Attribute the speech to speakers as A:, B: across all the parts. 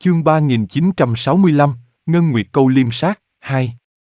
A: Chương 3965, Ngân Nguyệt Câu Liêm Sát, 2.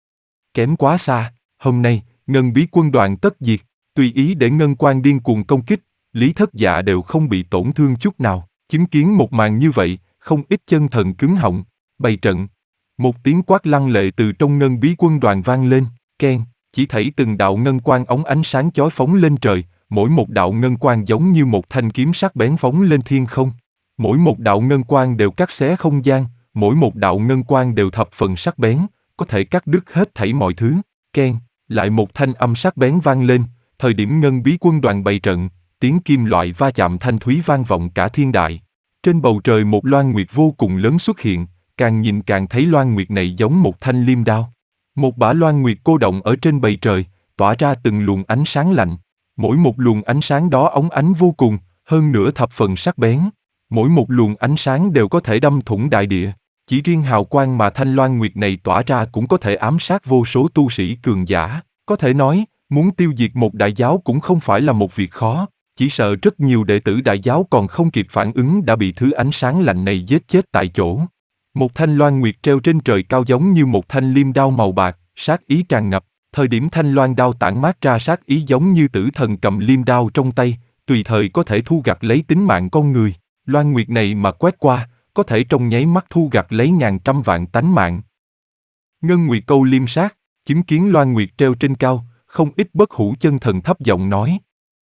A: Kém quá xa, hôm nay, Ngân Bí quân đoàn tất diệt, tùy ý để Ngân Quan điên cuồng công kích, Lý Thất Dạ đều không bị tổn thương chút nào. Chứng kiến một màn như vậy, không ít chân thần cứng họng, bày trận. Một tiếng quát lăng lệ từ trong Ngân Bí quân đoàn vang lên, keng, chỉ thấy từng đạo ngân quang óng ánh sáng chói phóng lên trời, mỗi một đạo ngân quang giống như một thanh kiếm sắc bén phóng lên thiên không. Mỗi một đạo ngân quang đều cắt xé không gian, mỗi một đạo ngân quang đều thập phần sắc bén, có thể cắt đứt hết thảy mọi thứ. Keng, lại một thanh âm sắc bén vang lên, thời điểm Ngân Bí quân đoàn bày trận, tiếng kim loại va chạm thanh thúy vang vọng cả thiên đại. Trên bầu trời một loan nguyệt vô cùng lớn xuất hiện, càng nhìn càng thấy loan nguyệt này giống một thanh liêm đao. Một bả loan nguyệt cô động ở trên bầu trời, tỏa ra từng luồng ánh sáng lạnh. Mỗi một luồng ánh sáng đó óng ánh vô cùng, hơn nữa thập phần sắc bén. Mỗi một luồng ánh sáng đều có thể đâm thủng đại địa. Chỉ riêng hào quang mà thanh loan nguyệt này tỏa ra cũng có thể ám sát vô số tu sĩ cường giả. Có thể nói, muốn tiêu diệt một đại giáo cũng không phải là một việc khó. Chỉ sợ rất nhiều đệ tử đại giáo còn không kịp phản ứng đã bị thứ ánh sáng lạnh này giết chết tại chỗ. Một thanh loan nguyệt treo trên trời cao giống như một thanh liêm đao màu bạc, sát ý tràn ngập. Thời điểm thanh loan đao tản mát ra sát ý giống như tử thần cầm liêm đao trong tay, tùy thời có thể thu gặt lấy tính mạng con người. Loan nguyệt này mà quét qua, có thể trong nháy mắt thu gặt lấy ngàn trăm vạn tánh mạng. Ngân Nguyệt Câu Liêm Sát, chứng kiến loan nguyệt treo trên cao, không ít bất hủ chân thần thấp giọng nói.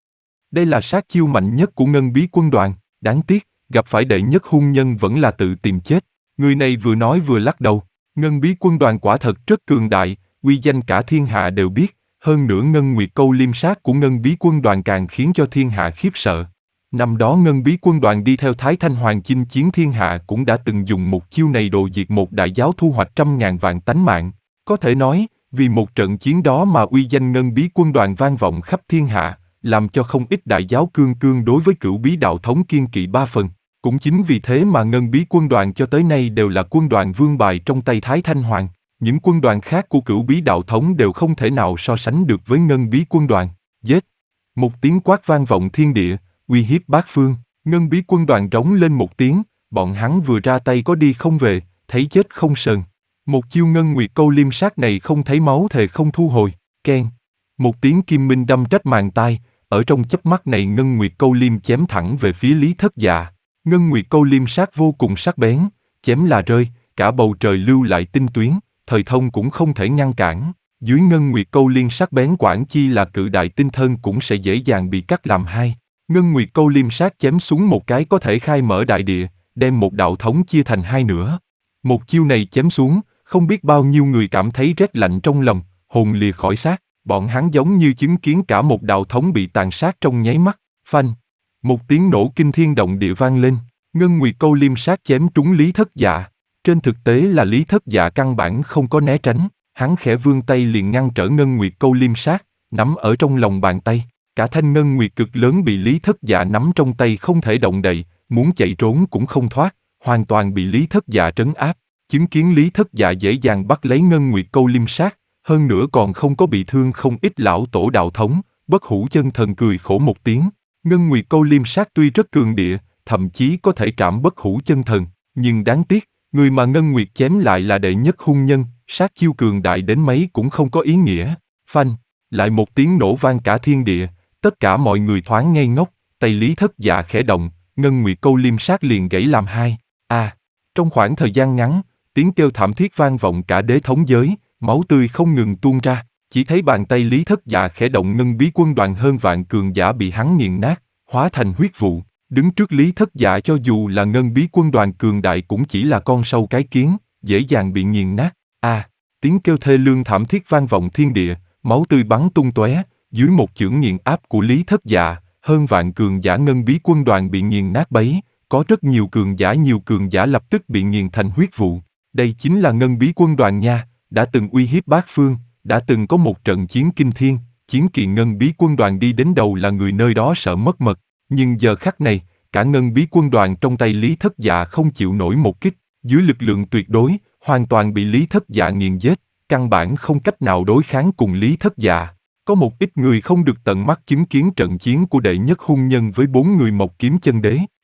A: Đây là sát chiêu mạnh nhất của Ngân Bí quân đoàn, đáng tiếc, gặp phải đệ nhất hung nhân vẫn là tự tìm chết. Người này vừa nói vừa lắc đầu, Ngân Bí quân đoàn quả thật rất cường đại, uy danh cả thiên hạ đều biết, hơn nữa Ngân Nguyệt Câu Liêm Sát của Ngân Bí quân đoàn càng khiến cho thiên hạ khiếp sợ. Năm đó Ngân Bí quân đoàn đi theo Thái Thanh Hoàng chinh chiến thiên hạ cũng đã từng dùng một chiêu này đồ diệt một đại giáo thu hoạch trăm ngàn vạn tánh mạng. Có thể nói, vì một trận chiến đó mà uy danh Ngân Bí quân đoàn vang vọng khắp thiên hạ, làm cho không ít đại giáo cương đối với Cửu Bí đạo thống kiên kỵ ba phần. Cũng chính vì thế mà Ngân Bí quân đoàn cho tới nay đều là quân đoàn vương bài trong tay Thái Thanh Hoàng. Những quân đoàn khác của Cửu Bí đạo thống đều không thể nào so sánh được với Ngân Bí quân đoàn. Giết! Một tiếng quát vang vọng thiên địa, uy hiếp bát phương. Ngân Bí quân đoàn rống lên một tiếng, bọn hắn vừa ra tay có đi không về, thấy chết không sờn. Một chiêu Ngân Nguyệt Câu Liêm Sát này không thấy máu thề không thu hồi. Keng! Một tiếng kim minh đâm rách màng tai, ở trong chớp mắt này Ngân Nguyệt Câu Liêm chém thẳng về phía Lý Thất Dạ. Ngân Nguyệt Câu Liêm Sát vô cùng sắc bén, chém là rơi, cả bầu trời lưu lại tinh tuyến, thời thông cũng không thể ngăn cản. Dưới Ngân Nguyệt Câu Liêm sắc bén quản chi là cự đại tinh thân cũng sẽ dễ dàng bị cắt làm hai. Ngân Nguyệt Câu Liêm Sát chém xuống một cái có thể khai mở đại địa, đem một đạo thống chia thành hai nửa. Một chiêu này chém xuống, không biết bao nhiêu người cảm thấy rét lạnh trong lòng, hồn lìa khỏi xác. Bọn hắn giống như chứng kiến cả một đạo thống bị tàn sát trong nháy mắt. Phanh! Một tiếng nổ kinh thiên động địa vang lên, Ngân Nguyệt Câu Liêm Sát chém trúng Lý Thất Dạ. Trên thực tế là Lý Thất Dạ căn bản không có né tránh, hắn khẽ vươn tay liền ngăn trở Ngân Nguyệt Câu Liêm Sát, nắm ở trong lòng bàn tay. Cả thanh Ngân Nguyệt cực lớn bị Lý Thất Dạ nắm trong tay không thể động đậy, muốn chạy trốn cũng không thoát, hoàn toàn bị Lý Thất Dạ trấn áp. Chứng kiến Lý Thất Dạ dễ dàng bắt lấy Ngân Nguyệt Câu Liêm Sát, hơn nữa còn không có bị thương không ít lão tổ đạo thống, bất hủ chân thần cười khổ một tiếng. Ngân Nguyệt Câu Liêm Sát tuy rất cường địa, thậm chí có thể trảm bất hủ chân thần, nhưng đáng tiếc, người mà Ngân Nguyệt chém lại là đệ nhất hung nhân, sát chiêu cường đại đến mấy cũng không có ý nghĩa. Phanh! Lại một tiếng nổ vang cả thiên địa, tất cả mọi người thoáng ngây ngốc, tay Lý Thất Dạ khẽ động, Ngân Nguyệt Câu Liêm Sát liền gãy làm hai. Trong khoảng thời gian ngắn, tiếng kêu thảm thiết vang vọng cả đế thống giới, máu tươi không ngừng tuôn ra, chỉ thấy bàn tay Lý Thất Dạ khẽ động Ngân Bí quân đoàn hơn vạn cường giả bị hắn nghiền nát, hóa thành huyết vụ. Đứng trước Lý Thất Dạ cho dù là Ngân Bí quân đoàn cường đại cũng chỉ là con sâu cái kiến, dễ dàng bị nghiền nát. Tiếng kêu thê lương thảm thiết vang vọng thiên địa, máu tươi bắn tung tóe, dưới một chưởng nghiền áp của Lý Thất Dạ, hơn vạn cường giả Ngân Bí quân đoàn bị nghiền nát bấy, có rất nhiều cường giả lập tức bị nghiền thành huyết vụ. Đây chính là Ngân Bí quân đoàn nha, đã từng uy hiếp bát phương, đã từng có một trận chiến kinh thiên, chiến kỳ Ngân Bí quân đoàn đi đến đầu là người nơi đó sợ mất mật. Nhưng giờ khắc này, cả Ngân Bí quân đoàn trong tay Lý Thất Dạ không chịu nổi một kích, dưới lực lượng tuyệt đối, hoàn toàn bị Lý Thất Dạ nghiền giết, căn bản không cách nào đối kháng cùng Lý Thất Dạ. Có một ít người không được tận mắt chứng kiến trận chiến của đệ nhất hung nhân với 4 người Mộc Kiếm Chân Đế,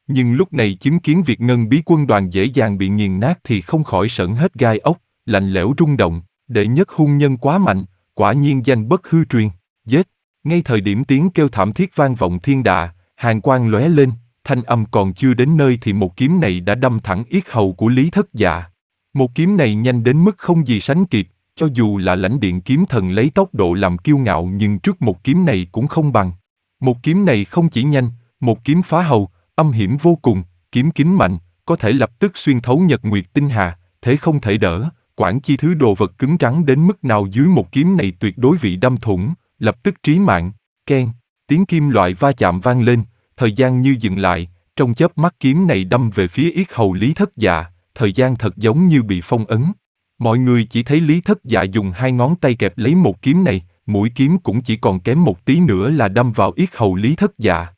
A: Nhưng lúc này chứng kiến việc Ngân Bí Quân đoàn dễ dàng bị nghiền nát thì không khỏi sởn hết gai ốc, lạnh lẽo rung động. Đệ nhất hung nhân quá mạnh, quả nhiên danh bất hư truyền. Giết! Ngay thời điểm tiếng kêu thảm thiết vang vọng thiên đạ, hàn quang lóe lên, thanh âm còn chưa đến nơi thì một kiếm này đã đâm thẳng yết hầu của Lý Thất Dạ. Một kiếm này nhanh đến mức không gì sánh kịp, cho dù là lãnh điện kiếm thần lấy tốc độ làm kiêu ngạo nhưng trước một kiếm này cũng không bằng. Một kiếm này không chỉ nhanh, một kiếm phá hầu, âm hiểm vô cùng, kiếm kính mạnh, có thể lập tức xuyên thấu nhật nguyệt tinh hà, thế không thể đỡ, quản chi thứ đồ vật cứng rắn đến mức nào dưới một kiếm này tuyệt đối bị đâm thủng, lập tức trí mạng. Keng, tiếng kim loại va chạm vang lên, thời gian như dừng lại, trong chớp mắt kiếm này đâm về phía yết hầu Lý Thất Dạ, thời gian thật giống như bị phong ấn. Mọi người chỉ thấy Lý Thất Dạ dùng hai ngón tay kẹp lấy một kiếm này, mũi kiếm cũng chỉ còn kém một tí nữa là đâm vào yết hầu Lý Thất Dạ.